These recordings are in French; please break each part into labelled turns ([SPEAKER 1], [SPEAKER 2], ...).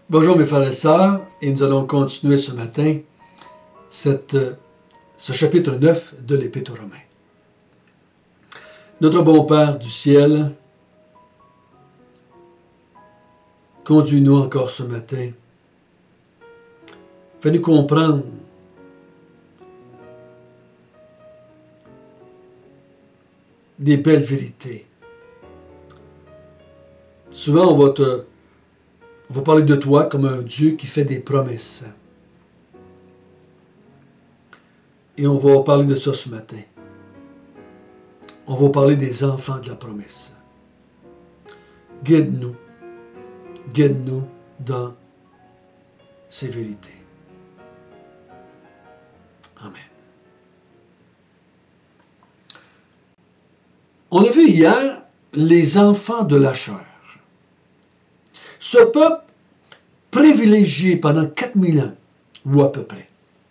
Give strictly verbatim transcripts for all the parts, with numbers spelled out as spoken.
[SPEAKER 1] Bonjour mes frères et sœurs, et nous allons continuer ce matin cette, ce chapitre neuf de l'Épître aux Romains. Notre bon Père du ciel, conduis-nous encore ce matin. Fais-nous comprendre des belles vérités. Souvent, on va te On va parler de toi comme un Dieu qui fait des promesses. Et on va parler de ça ce matin. On va parler des enfants de la promesse. Guide-nous. Guide-nous dans ces vérités. Amen. On a vu hier les enfants de la chair. Ce peuple privilégié pendant quatre mille ans, ou à peu près.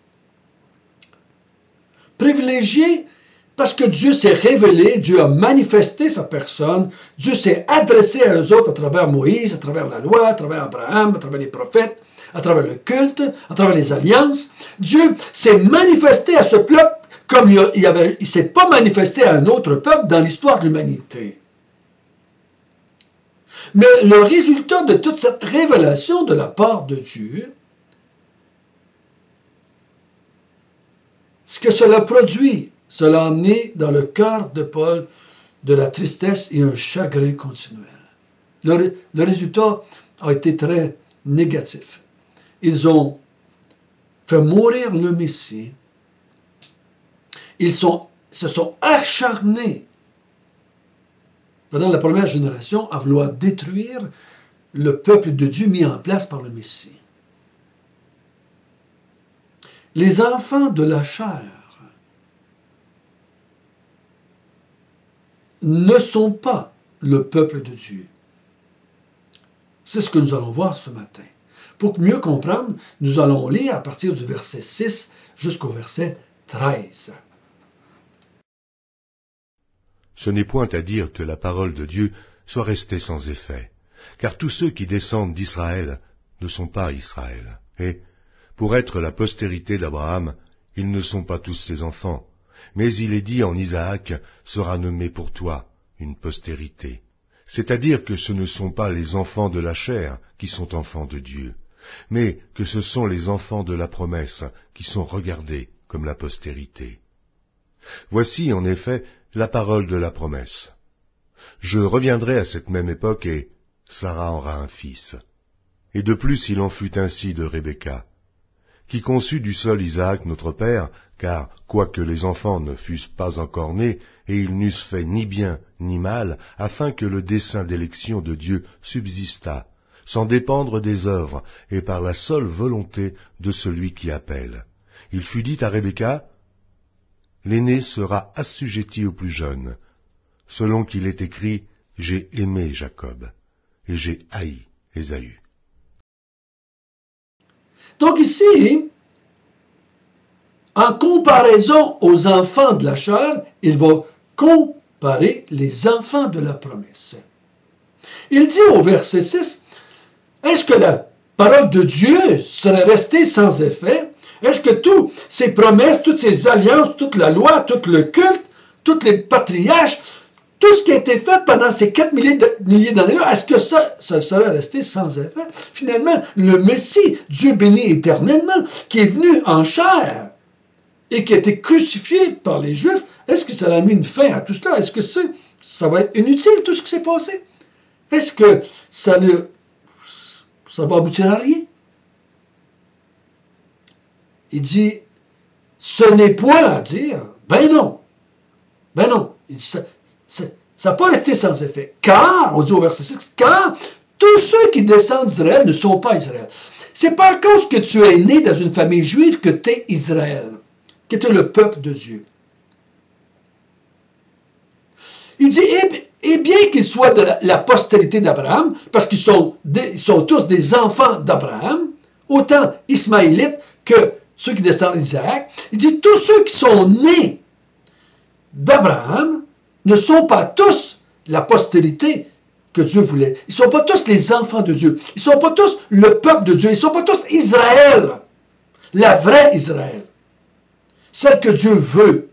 [SPEAKER 1] Privilégié parce que Dieu s'est révélé, Dieu a manifesté sa personne, Dieu s'est adressé à eux autres à travers Moïse, à travers la loi, à travers Abraham, à travers les prophètes, à travers le culte, à travers les alliances. Dieu s'est manifesté à ce peuple comme il ne s'est pas manifesté à un autre peuple dans l'histoire de l'humanité. Mais le résultat de toute cette révélation de la part de Dieu, ce que cela produit, cela a amené dans le cœur de Paul de la tristesse et un chagrin continuel. Le, le résultat a été très négatif. Ils ont fait mourir le Messie. Ils sont, se sont acharnés pendant la première génération, à vouloir détruire le peuple de Dieu mis en place par le Messie. Les enfants de la chair ne sont pas le peuple de Dieu. C'est ce que nous allons voir ce matin. Pour mieux comprendre, nous allons lire à partir du verset six jusqu'au verset treize.
[SPEAKER 2] Ce n'est point à dire que la parole de Dieu soit restée sans effet, car tous ceux qui descendent d'Israël ne sont pas Israël. Et, pour être la postérité d'Abraham, ils ne sont pas tous ses enfants, mais il est dit en Isaac sera nommé pour toi une postérité. C'est-à-dire que ce ne sont pas les enfants de la chair qui sont enfants de Dieu, mais que ce sont les enfants de la promesse qui sont regardés comme la postérité. Voici en effet la parole de la promesse. Je reviendrai à cette même époque et Sarah aura un fils. Et de plus il en fut ainsi de Rebecca, qui conçut du sol Isaac notre père, car quoique les enfants ne fussent pas encore nés, et ils n'eussent fait ni bien ni mal, afin que le dessein d'élection de Dieu subsistât, sans dépendre des œuvres, et par la seule volonté de celui qui appelle. Il fut dit à Rebecca, l'aîné sera assujetti au plus jeune, selon qu'il est écrit, j'ai aimé Jacob, et j'ai haï Ésaü.
[SPEAKER 1] Donc ici, en comparaison aux enfants de la chair, il va comparer les enfants de la promesse. Il dit au verset six, est-ce que la parole de Dieu serait restée sans effet? Est-ce que toutes ces promesses, toutes ces alliances, toute la loi, tout le culte, tous les patriarches, tout ce qui a été fait pendant ces quatre milliers d'années-là, est-ce que ça, ça serait resté sans effet? Finalement, le Messie, Dieu béni éternellement, qui est venu en chair et qui a été crucifié par les Juifs, est-ce que ça a mis une fin à tout cela? Est-ce que ça va être inutile, tout ce qui s'est passé? Est-ce que ça, ne, ça va aboutir à rien? Il dit, ce n'est point à dire, ben non, ben non, il dit, ça n'a pas resté sans effet, car, on dit au verset six, car tous ceux qui descendent d'Israël ne sont pas Israël. C'est pas à cause que tu es né dans une famille juive que tu es Israël, que tu es le peuple de Dieu. Il dit, et, et bien qu'ils soient de la, la postérité d'Abraham, parce qu'ils sont, ils sont tous des enfants d'Abraham, autant ismaélites que ceux qui descendent d'Isaac, il dit, tous ceux qui sont nés d'Abraham ne sont pas tous la postérité que Dieu voulait. Ils ne sont pas tous les enfants de Dieu. Ils ne sont pas tous le peuple de Dieu. Ils ne sont pas tous Israël. La vraie Israël. Celle que Dieu veut.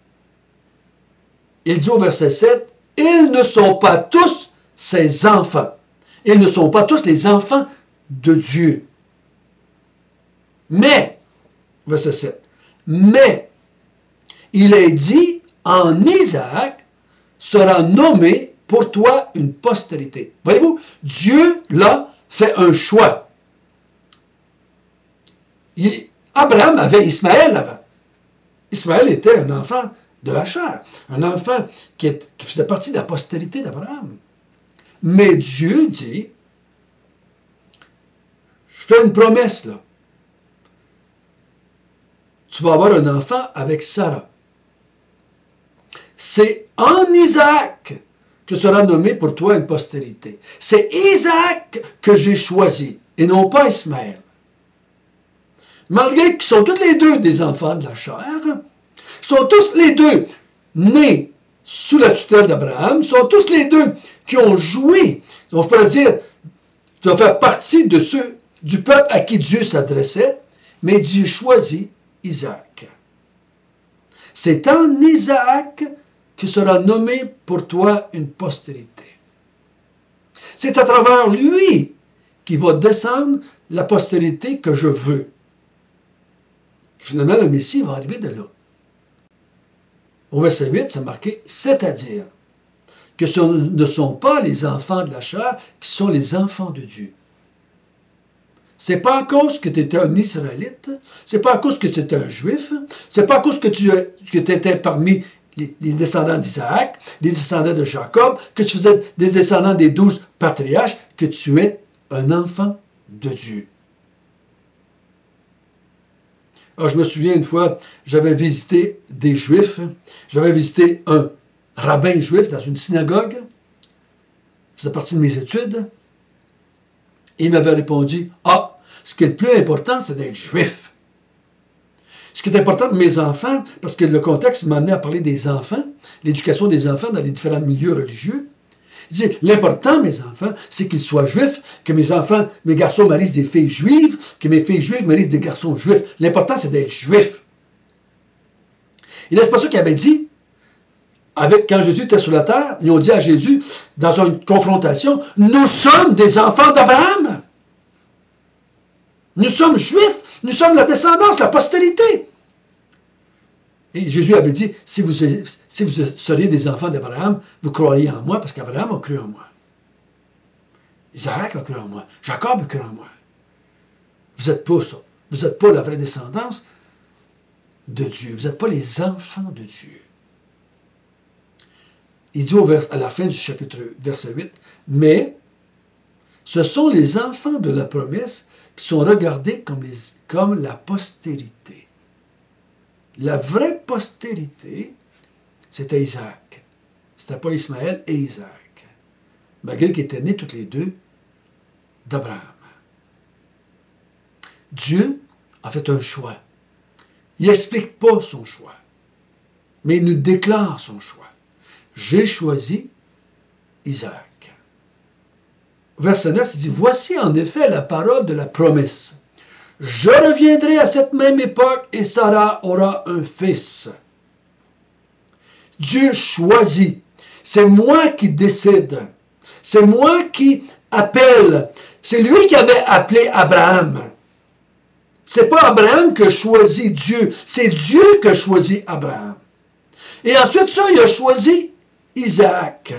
[SPEAKER 1] Il dit au verset sept, « Ils ne sont pas tous ses enfants. Ils ne sont pas tous les enfants de Dieu. Mais, verset sept, « Mais, il est dit, en Isaac sera nommé pour toi une postérité. » Voyez-vous, Dieu, là, fait un choix. Il, Abraham avait Ismaël avant. Ismaël était un enfant de la chair, un enfant qui, est, qui faisait partie de la postérité d'Abraham. Mais Dieu dit, je fais une promesse là. Tu vas avoir un enfant avec Sarah. C'est en Isaac que sera nommé pour toi une postérité. C'est Isaac que j'ai choisi, et non pas Ismaël. Malgré qu'ils sont tous les deux des enfants de la chair, ils sont tous les deux nés sous la tutelle d'Abraham, ils sont tous les deux qui ont joui, on pourrait dire, qui ont fait partie de ceux du peuple à qui Dieu s'adressait, mais j'ai choisi Isaac. C'est en Isaac que sera nommé pour toi une postérité. C'est à travers lui qui va descendre la postérité que je veux. Finalement, le Messie va arriver de là. Au verset huit, c'est marqué « c'est-à-dire » que ce ne sont pas les enfants de la chair qui sont les enfants de Dieu. C'est pas à cause que tu étais un Israélite, c'est pas à cause que tu étais un Juif, c'est pas à cause que tu que étais parmi les, les descendants d'Isaac, les descendants de Jacob, que tu faisais des descendants des douze patriarches, que tu es un enfant de Dieu. Alors, je me souviens une fois, j'avais visité des Juifs, j'avais visité un rabbin juif dans une synagogue, ça faisait partie de mes études, et il m'avait répondu, « Ah, ce qui est le plus important, c'est d'être juif. Ce qui est important pour mes enfants, parce que le contexte m'a amené à parler des enfants, l'éducation des enfants dans les différents milieux religieux, il dit, l'important, mes enfants, c'est qu'ils soient juifs, que mes enfants, mes garçons marient des filles juives, que mes filles juives marient des garçons juifs. L'important, c'est d'être juif. » Et n'est-ce pas ça qu'il avait dit? Avec, quand Jésus était sur la terre, ils ont dit à Jésus, dans une confrontation, « Nous sommes des enfants d'Abraham. Nous sommes juifs. Nous sommes la descendance, la postérité. » Et Jésus avait dit, si vous, si vous seriez des enfants d'Abraham, vous croiriez en moi, parce qu'Abraham a cru en moi. Isaac a cru en moi. Jacob a cru en moi. Vous n'êtes pas ça. Vous n'êtes pas la vraie descendance de Dieu. Vous n'êtes pas les enfants de Dieu. Il dit au vers, à la fin du chapitre, verset huit, « Mais ce sont les enfants de la promesse qui sont regardés comme, les, comme la postérité. » La vraie postérité, c'était Isaac. C'était pas Ismaël et Isaac. Malgré qu'ils étaient nés tous les deux d'Abraham. Dieu a fait un choix. Il n'explique pas son choix, mais il nous déclare son choix. J'ai choisi Isaac. Verset neuf, il dit, « Voici en effet la parole de la promesse. Je reviendrai à cette même époque et Sarah aura un fils. » Dieu choisit. C'est moi qui décide. C'est moi qui appelle. C'est lui qui avait appelé Abraham. C'est pas Abraham qui a choisi Dieu. C'est Dieu qui a choisi Abraham. Et ensuite ça, il a choisi Isaac.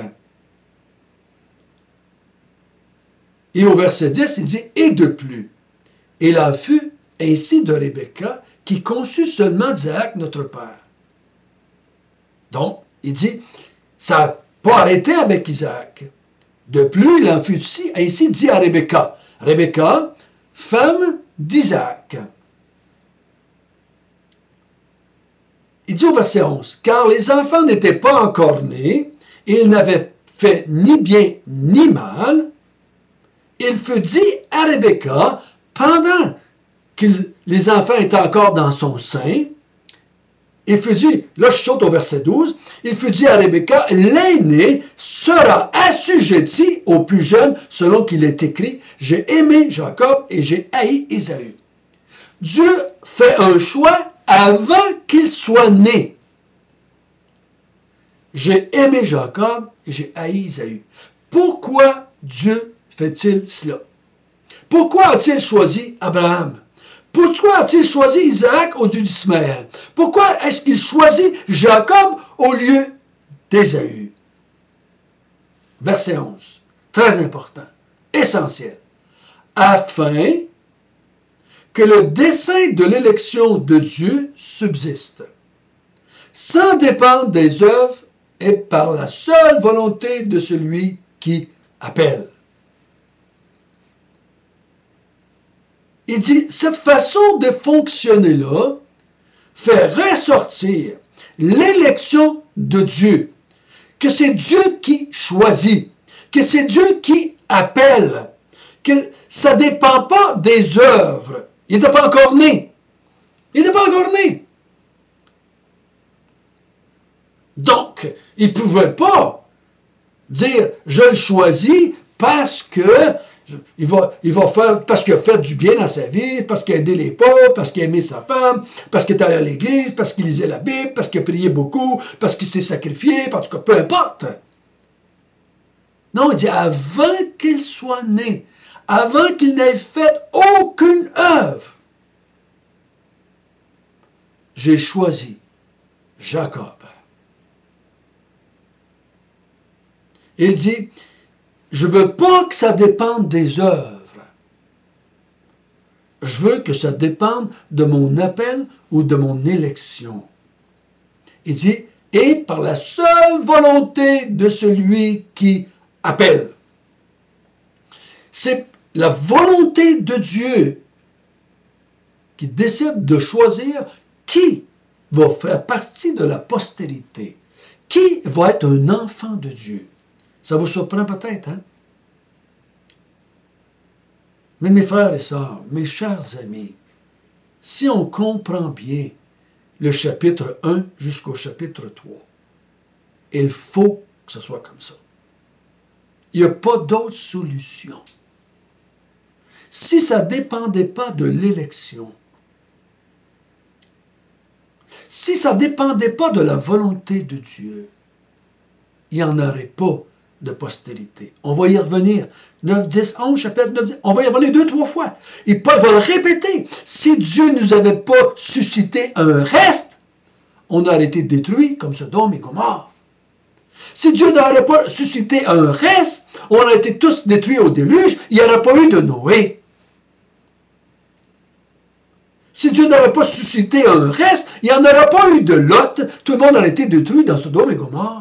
[SPEAKER 1] Et au verset dix, il dit, « Et de plus, il en fut ainsi de Rebecca, qui conçut seulement d'Isaac, notre père. » Donc, il dit, ça n'a pas arrêté avec Isaac. De plus, il en fut aussi, ainsi dit à Rebecca. Rebecca, femme d'Isaac. Il dit au verset onze, « Car les enfants n'étaient pas encore nés, et ils n'avaient fait ni bien ni mal, il fut dit à Rebecca, pendant que les enfants étaient encore dans son sein, il fut dit, là je saute au verset douze, il fut dit à Rebecca, l'aîné sera assujetti au plus jeune, selon qu'il est écrit, j'ai aimé Jacob et j'ai haï Ésaü. Dieu fait un choix avant qu'il soit né. J'ai aimé Jacob et j'ai haï Ésaü. Pourquoi Dieu fait-il cela? Pourquoi a-t-il choisi Abraham? Pourquoi a-t-il choisi Isaac au lieu d'Ismaël? Pourquoi est-ce qu'il choisit Jacob au lieu d'Ésaü? Verset onze. Très important. Essentiel. Afin que le dessein de l'élection de Dieu subsiste, sans dépendre des œuvres et par la seule volonté de celui qui appelle. Il dit, cette façon de fonctionner-là fait ressortir l'élection de Dieu, que c'est Dieu qui choisit, que c'est Dieu qui appelle, que ça ne dépend pas des œuvres. Il n'était pas encore né. Il n'était pas encore né. Donc, il ne pouvait pas dire, je le choisis parce que il va, il va faire, parce qu'il a fait du bien dans sa vie, parce qu'il a aidé les pauvres, parce qu'il a aimé sa femme, parce qu'il est allé à l'église, parce qu'il lisait la Bible, parce qu'il a prié beaucoup, parce qu'il s'est sacrifié, en tout cas, peu importe. Non, il dit, avant qu'il soit né, avant qu'il n'ait fait aucune œuvre, j'ai choisi Jacob. Il dit, je ne veux pas que ça dépende des œuvres. Je veux que ça dépende de mon appel ou de mon élection. Il dit, et par la seule volonté de celui qui appelle. C'est la volonté de Dieu qui décide de choisir qui va faire partie de la postérité, qui va être un enfant de Dieu. Ça vous surprend peut-être, hein? Mais mes frères et sœurs, mes chers amis, si on comprend bien le chapitre un jusqu'au chapitre trois, il faut que ce soit comme ça. Il n'y a pas d'autre solution. Si ça ne dépendait pas de l'élection, si ça ne dépendait pas de la volonté de Dieu, il n'y en aurait pas de postérité. On va y revenir. neuf, dix, onze, chapitre neuf, dix. On va y revenir deux, trois fois. Et Paul va le répéter. Si Dieu ne nous avait pas suscité un reste, on aurait été détruit comme Sodome et Gomorrhe. Si Dieu n'aurait pas suscité un reste, on aurait été tous détruits au déluge. Il n'y aurait pas eu de Noé. Si Dieu n'aurait pas suscité un reste, il n'y en aurait pas eu de Lot. Tout le monde aurait été détruit dans Sodome et Gomorrhe.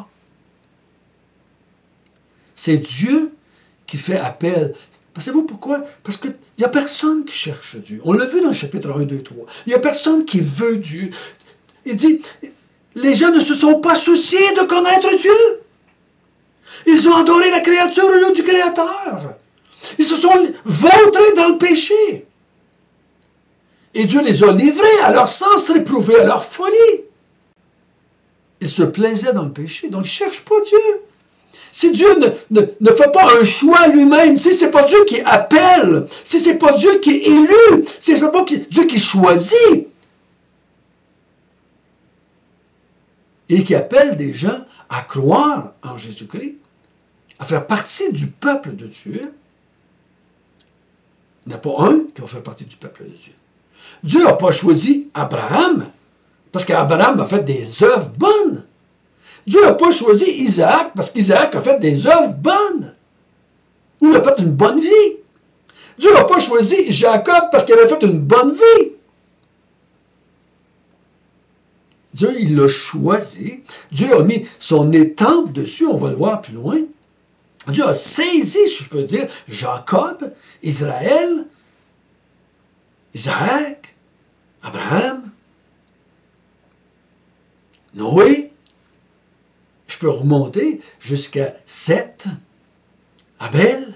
[SPEAKER 1] C'est Dieu qui fait appel. Savez-vous pourquoi? Parce qu'il n'y a personne qui cherche Dieu. On l'a vu dans le chapitre un, deux, trois. Il n'y a personne qui veut Dieu. Il dit, les gens ne se sont pas souciés de connaître Dieu. Ils ont adoré la créature au lieu du Créateur. Ils se sont vautrés dans le péché. Et Dieu les a livrés à leur sens réprouvé, à leur folie. Ils se plaisaient dans le péché, donc ils ne cherchent pas Dieu. Si Dieu ne, ne, ne fait pas un choix lui-même, si ce n'est pas Dieu qui appelle, si ce n'est pas Dieu qui est élu, si ce n'est pas Dieu qui choisit, et qui appelle des gens à croire en Jésus-Christ, à faire partie du peuple de Dieu, il n'y en a pas un qui va faire partie du peuple de Dieu. Dieu n'a pas choisi Abraham, parce qu'Abraham a fait des œuvres bonnes. Dieu n'a pas choisi Isaac parce qu'Isaac a fait des œuvres bonnes. Ou il a fait une bonne vie. Dieu n'a pas choisi Jacob parce qu'il avait fait une bonne vie. Dieu, il l'a choisi. Dieu a mis son étampe dessus, on va le voir plus loin. Dieu a saisi, si je peux dire, Jacob, Israël, Isaac, Abraham, Noé. Je peux remonter jusqu'à Seth, Abel.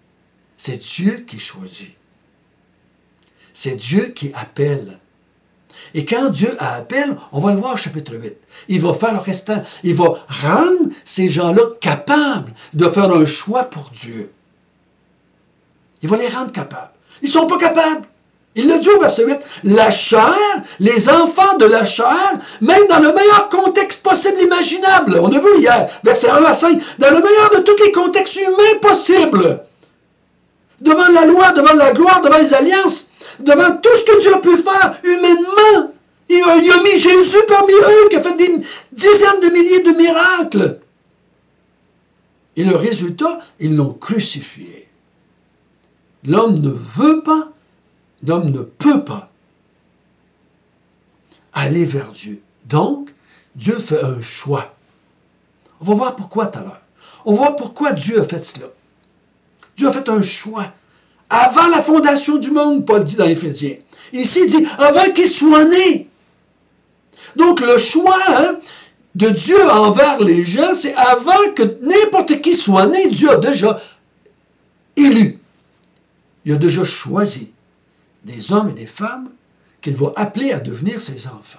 [SPEAKER 1] C'est Dieu qui choisit. C'est Dieu qui appelle. Et quand Dieu appelle, on va le voir au chapitre huit, il va faire le restant. Il va rendre ces gens-là capables de faire un choix pour Dieu. Il va les rendre capables. Ils ne sont pas capables. Il le dit au verset huit. La chair, les enfants de la chair, même dans le meilleur contexte possible imaginable. On a vu hier, verset un à cinq, dans le meilleur de tous les contextes humains possibles. Devant la loi, devant la gloire, devant les alliances, devant tout ce que Dieu a pu faire humainement. Il a, il a mis Jésus parmi eux qui a fait des dizaines de milliers de miracles. Et le résultat, ils l'ont crucifié. L'homme ne veut pas, l'homme ne peut pas aller vers Dieu. Donc, Dieu fait un choix. On va voir pourquoi tout à l'heure. On va voir pourquoi Dieu a fait cela. Dieu a fait un choix. Avant la fondation du monde, Paul dit dans Éphésiens. Ici, il dit, avant qu'il soit né. Donc, le choix hein, de Dieu envers les gens, c'est avant que n'importe qui soit né, Dieu a déjà élu. Il a déjà choisi des hommes et des femmes qu'il va appeler à devenir ses enfants.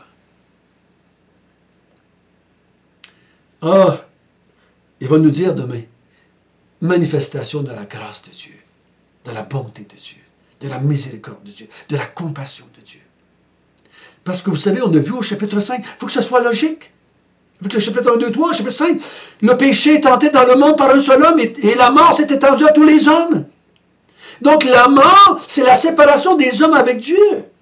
[SPEAKER 1] Ah, il va nous dire demain, manifestation de la grâce de Dieu, de la bonté de Dieu, de la miséricorde de Dieu, de la compassion de Dieu. Parce que vous savez, on a vu au chapitre cinq, il faut que ce soit logique. Avec le chapitre un, deux, trois, chapitre cinq, le péché est entré dans le monde par un seul homme et, et la mort s'est étendue à tous les hommes. Donc la mort, c'est la séparation des hommes avec Dieu.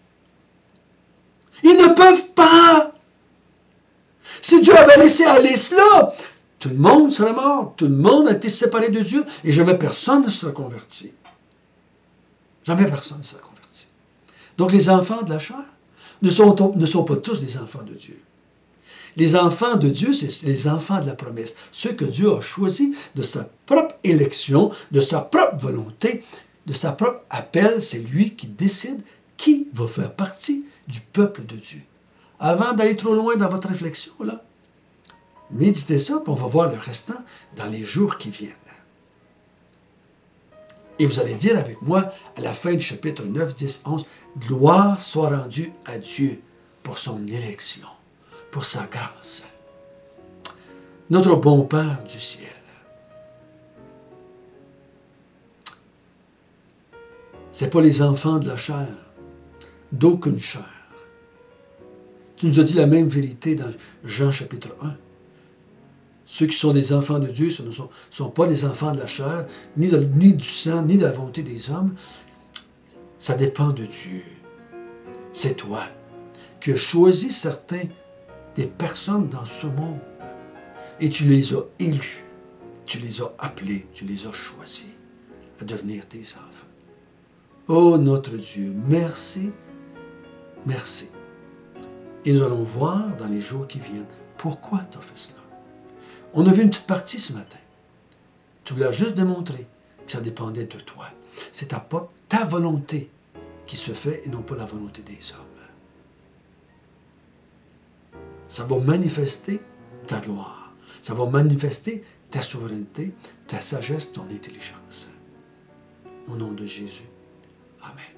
[SPEAKER 1] Ils ne peuvent pas. Si Dieu avait laissé aller cela, tout le monde serait mort. Tout le monde a été séparé de Dieu et jamais personne ne serait converti. Jamais personne ne serait converti. Donc les enfants de la chair ne sont, ne sont pas tous des enfants de Dieu. Les enfants de Dieu, c'est les enfants de la promesse. Ceux que Dieu a choisis de sa propre élection, de sa propre volonté, de sa propre appel, c'est lui qui décide qui va faire partie du peuple de Dieu. Avant d'aller trop loin dans votre réflexion, là, méditez ça, puis on va voir le restant dans les jours qui viennent. Et vous allez dire avec moi, à la fin du chapitre neuf, dix, onze, « Gloire soit rendue à Dieu pour son élection, pour sa grâce. » Notre bon Père du ciel, ce n'est pas les enfants de la chair, d'aucune chair. Tu nous as dit la même vérité dans Jean chapitre un. Ceux qui sont des enfants de Dieu, ce ne sont, sont pas des enfants de la chair, ni, de, ni du sang, ni de la volonté des hommes. Ça dépend de Dieu. C'est toi qui as choisi certains des personnes dans ce monde et tu les as élus, tu les as appelés, tu les as choisis à devenir tes enfants. Oh notre Dieu, merci, merci. Et nous allons voir dans les jours qui viennent pourquoi tu as fait cela. On a vu une petite partie ce matin. Tu voulais juste démontrer que ça dépendait de toi. C'est ta, ta volonté qui se fait et non pas la volonté des hommes. Ça va manifester ta gloire. Ça va manifester ta souveraineté, ta sagesse, ton intelligence. Au nom de Jésus. Amen.